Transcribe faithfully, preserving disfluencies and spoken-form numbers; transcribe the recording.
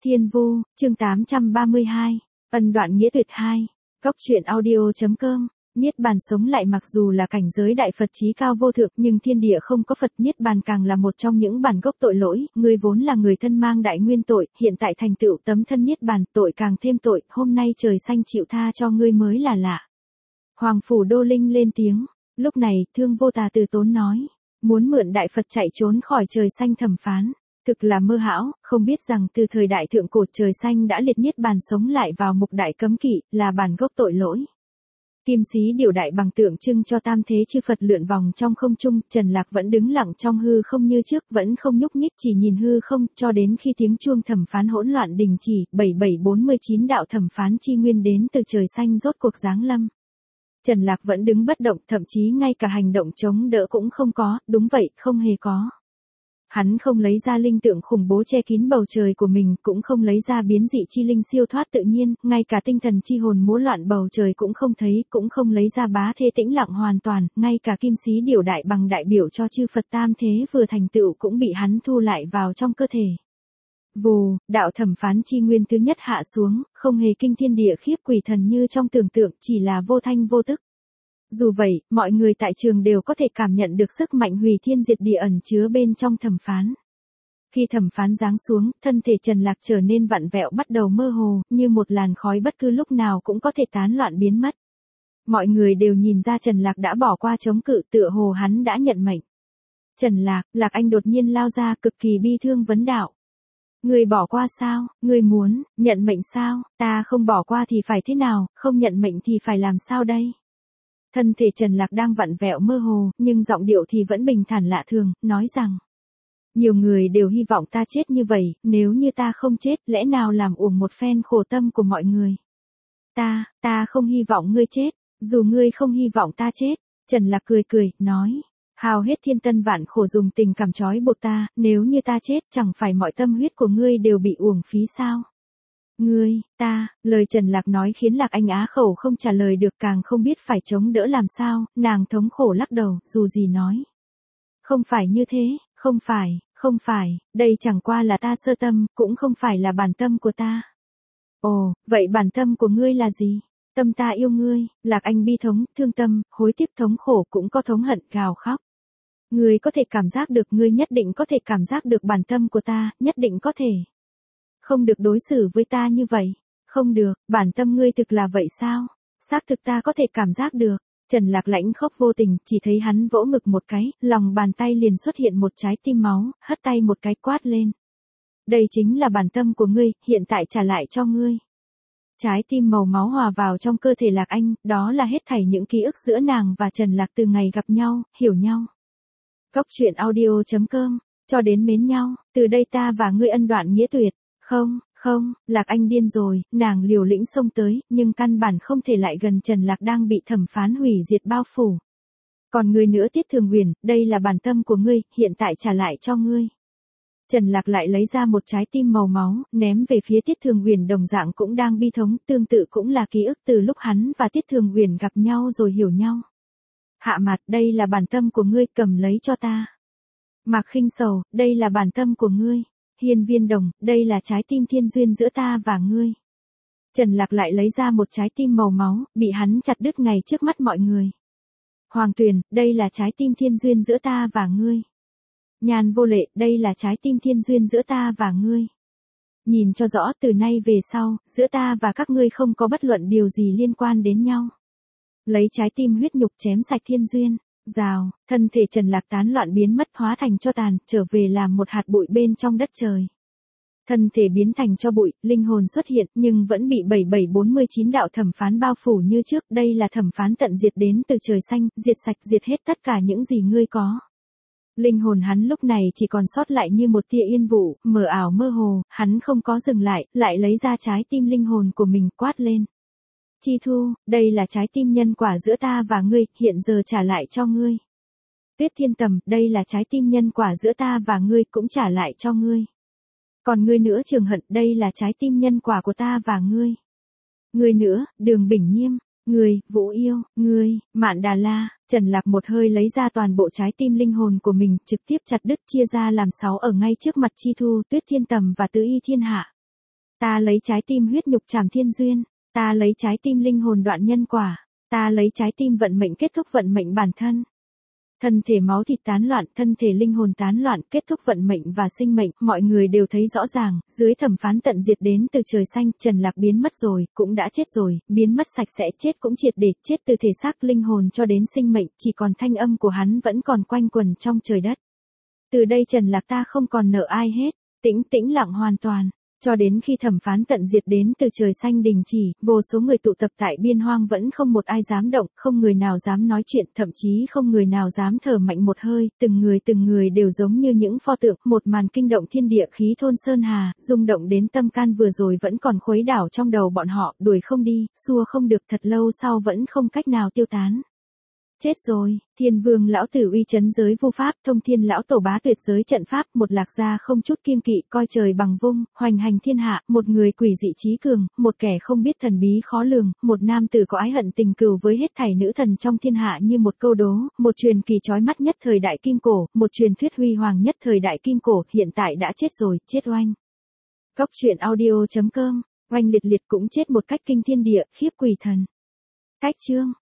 Thiên Vu, chương tám trăm ba mươi hai, ân đoạn nghĩa tuyệt hai, góc truyện audio.com. Niết bàn sống lại mặc dù là cảnh giới đại Phật chí cao vô thượng, nhưng thiên địa không có Phật, niết bàn càng là một trong những bản gốc tội lỗi, ngươi vốn là người thân mang đại nguyên tội, hiện tại thành tựu tấm thân niết bàn, tội càng thêm tội, hôm nay trời xanh chịu tha cho ngươi mới là lạ. Hoàng phủ Đô Linh lên tiếng, lúc này, Thương Vô Tà từ tốn nói, muốn mượn đại Phật chạy trốn khỏi trời xanh thẩm phán. Thực là mơ hão, không biết rằng từ thời đại thượng cổ trời xanh đã liệt niết bàn sống lại vào mục đại cấm kỵ, là bản gốc tội lỗi. Kim xí điều đại bằng tượng trưng cho tam thế chư Phật lượn vòng trong không trung, Trần Lạc vẫn đứng lặng trong hư không như trước, vẫn không nhúc nhích, chỉ nhìn hư không, cho đến khi tiếng chuông thẩm phán hỗn loạn đình chỉ, bảy bảy bốn mươi chín đạo thẩm phán chi nguyên đến từ trời xanh rốt cuộc giáng lâm. Trần Lạc vẫn đứng bất động, thậm chí ngay cả hành động chống đỡ cũng không có, đúng vậy, không hề có. Hắn không lấy ra linh tượng khủng bố che kín bầu trời của mình, cũng không lấy ra biến dị chi linh siêu thoát tự nhiên, ngay cả tinh thần chi hồn múa loạn bầu trời cũng không thấy, cũng không lấy ra bá thế tĩnh lặng hoàn toàn, ngay cả kim xí điều đại bằng đại biểu cho chư Phật tam thế vừa thành tựu cũng bị hắn thu lại vào trong cơ thể. Vù, đạo thẩm phán chi nguyên thứ nhất hạ xuống, không hề kinh thiên địa khiếp quỷ thần như trong tưởng tượng, chỉ là vô thanh vô tức. Dù vậy, mọi người tại trường đều có thể cảm nhận được sức mạnh hủy thiên diệt địa ẩn chứa bên trong thẩm phán. Khi thẩm phán giáng xuống, thân thể Trần Lạc trở nên vặn vẹo bắt đầu mơ hồ, như một làn khói bất cứ lúc nào cũng có thể tán loạn biến mất. Mọi người đều nhìn ra Trần Lạc đã bỏ qua chống cự, tựa hồ hắn đã nhận mệnh. Trần Lạc, Lạc Anh đột nhiên lao ra cực kỳ bi thương vấn đạo. Người bỏ qua sao, người muốn, nhận mệnh sao, ta không bỏ qua thì phải thế nào, không nhận mệnh thì phải làm sao đây? Thân thể Trần Lạc đang vặn vẹo mơ hồ, nhưng giọng điệu thì vẫn bình thản lạ thường, nói rằng. Nhiều người đều hy vọng ta chết như vậy, nếu như ta không chết, lẽ nào làm uổng một phen khổ tâm của mọi người. Ta, ta không hy vọng ngươi chết, dù ngươi không hy vọng ta chết. Trần Lạc cười cười, nói. Hao hết thiên tân vạn khổ dùng tình cảm trói buộc ta, nếu như ta chết, chẳng phải mọi tâm huyết của ngươi đều bị uổng phí sao? Ngươi, ta, lời Trần Lạc nói khiến Lạc Anh á khẩu không trả lời được, càng không biết phải chống đỡ làm sao, nàng thống khổ lắc đầu, dù gì nói. Không phải như thế, không phải, không phải, đây chẳng qua là ta sơ tâm, cũng không phải là bản tâm của ta. Ồ, vậy bản tâm của ngươi là gì? Tâm ta yêu ngươi, Lạc Anh bi thống, thương tâm, hối tiếc thống khổ cũng có thống hận gào khóc. Ngươi có thể cảm giác được, ngươi nhất định có thể cảm giác được bản tâm của ta, nhất định có thể. Không được đối xử với ta như vậy. Không được, bản tâm ngươi thực là vậy sao? Xác thực ta có thể cảm giác được. Trần Lạc lãnh khóc vô tình, chỉ thấy hắn vỗ ngực một cái, lòng bàn tay liền xuất hiện một trái tim máu, hất tay một cái quát lên. Đây chính là bản tâm của ngươi, hiện tại trả lại cho ngươi. Trái tim màu máu hòa vào trong cơ thể Lạc Anh, đó là hết thảy những ký ức giữa nàng và Trần Lạc từ ngày gặp nhau, hiểu nhau. Góc truyện audio.com, cho đến mến nhau, từ đây ta và ngươi ân đoạn nghĩa tuyệt. Không, không, Lạc Anh điên rồi, nàng liều lĩnh xông tới, nhưng căn bản không thể lại gần Trần Lạc đang bị thẩm phán hủy diệt bao phủ. Còn ngươi nữa Tiết Thường Huyền, đây là bản tâm của ngươi, hiện tại trả lại cho ngươi. Trần Lạc lại lấy ra một trái tim màu máu, ném về phía Tiết Thường Huyền đồng dạng cũng đang bi thống, tương tự cũng là ký ức từ lúc hắn và Tiết Thường Huyền gặp nhau rồi hiểu nhau. Hạ Mạt, đây là bản tâm của ngươi, cầm lấy cho ta. Mạc Khinh Sầu, đây là bản tâm của ngươi. Hiên Viên Đồng, đây là trái tim thiên duyên giữa ta và ngươi. Trần Lạc lại lấy ra một trái tim màu máu, bị hắn chặt đứt ngay trước mắt mọi người. Hoàng Tuyền, đây là trái tim thiên duyên giữa ta và ngươi. Nhan Vô Lệ, đây là trái tim thiên duyên giữa ta và ngươi. Nhìn cho rõ, từ nay về sau, giữa ta và các ngươi không có bất luận điều gì liên quan đến nhau. Lấy trái tim huyết nhục chém sạch thiên duyên. Rào, thân thể Trần Lạc tán loạn biến mất hóa thành tro tàn, trở về làm một hạt bụi bên trong đất trời. Thân thể biến thành tro bụi, linh hồn xuất hiện nhưng vẫn bị bảy bảy bốn mươi chín đạo thẩm phán bao phủ như trước, đây là thẩm phán tận diệt đến từ trời xanh, diệt sạch diệt hết tất cả những gì ngươi có. Linh hồn hắn lúc này chỉ còn sót lại như một tia yên vụ, mờ ảo mơ hồ, hắn không có dừng lại, lại lấy ra trái tim linh hồn của mình quát lên. Chi Thu, đây là trái tim nhân quả giữa ta và ngươi, hiện giờ trả lại cho ngươi. Tuyết Thiên Tầm, đây là trái tim nhân quả giữa ta và ngươi, cũng trả lại cho ngươi. Còn ngươi nữa Trường Hận, đây là trái tim nhân quả của ta và ngươi. Ngươi nữa, Đường Bình Nhiêm, ngươi, Vũ Yêu, ngươi, Mạn Đà La. Trần Lạc một hơi lấy ra toàn bộ trái tim linh hồn của mình, trực tiếp chặt đứt chia ra làm sáu ở ngay trước mặt Chi Thu, Tuyết Thiên Tầm và Tứ Y Thiên Hạ. Ta lấy trái tim huyết nhục trảm thiên duyên, ta lấy trái tim linh hồn đoạn nhân quả, ta lấy trái tim vận mệnh kết thúc vận mệnh bản thân. Thân thể máu thịt tán loạn, thân thể linh hồn tán loạn, kết thúc vận mệnh và sinh mệnh, mọi người đều thấy rõ ràng, dưới thẩm phán tận diệt đến từ trời xanh, Trần Lạc biến mất rồi, cũng đã chết rồi, biến mất sạch sẽ, chết cũng triệt để, chết từ thể xác linh hồn cho đến sinh mệnh, chỉ còn thanh âm của hắn vẫn còn quanh quẩn trong trời đất. Từ đây Trần Lạc ta không còn nợ ai hết, tĩnh tĩnh lặng hoàn toàn. Cho đến khi thẩm phán tận diệt đến từ trời xanh đình chỉ, vô số người tụ tập tại biên hoang vẫn không một ai dám động, không người nào dám nói chuyện, thậm chí không người nào dám thở mạnh một hơi, từng người từng người đều giống như những pho tượng, một màn kinh động thiên địa khí thôn sơn hà, rung động đến tâm can vừa rồi vẫn còn khuấy đảo trong đầu bọn họ, đuổi không đi, xua không được thật lâu sau vẫn không cách nào tiêu tán. Chết rồi, Thiên Vương lão tử uy chấn giới vô pháp, Thông Thiên lão tổ bá tuyệt giới trận pháp, một lạc gia không chút kiêng kỵ, coi trời bằng vung, hoành hành thiên hạ, một người quỷ dị trí cường, một kẻ không biết thần bí khó lường, một nam tử có ái hận tình cừu với hết thảy nữ thần trong thiên hạ như một câu đố, một truyền kỳ chói mắt nhất thời đại kim cổ, một truyền thuyết huy hoàng nhất thời đại kim cổ, hiện tại đã chết rồi, chết oanh. Góc truyện audio chấm com, oanh liệt liệt cũng chết một cách kinh thiên địa, khiếp quỷ thần. Cách chương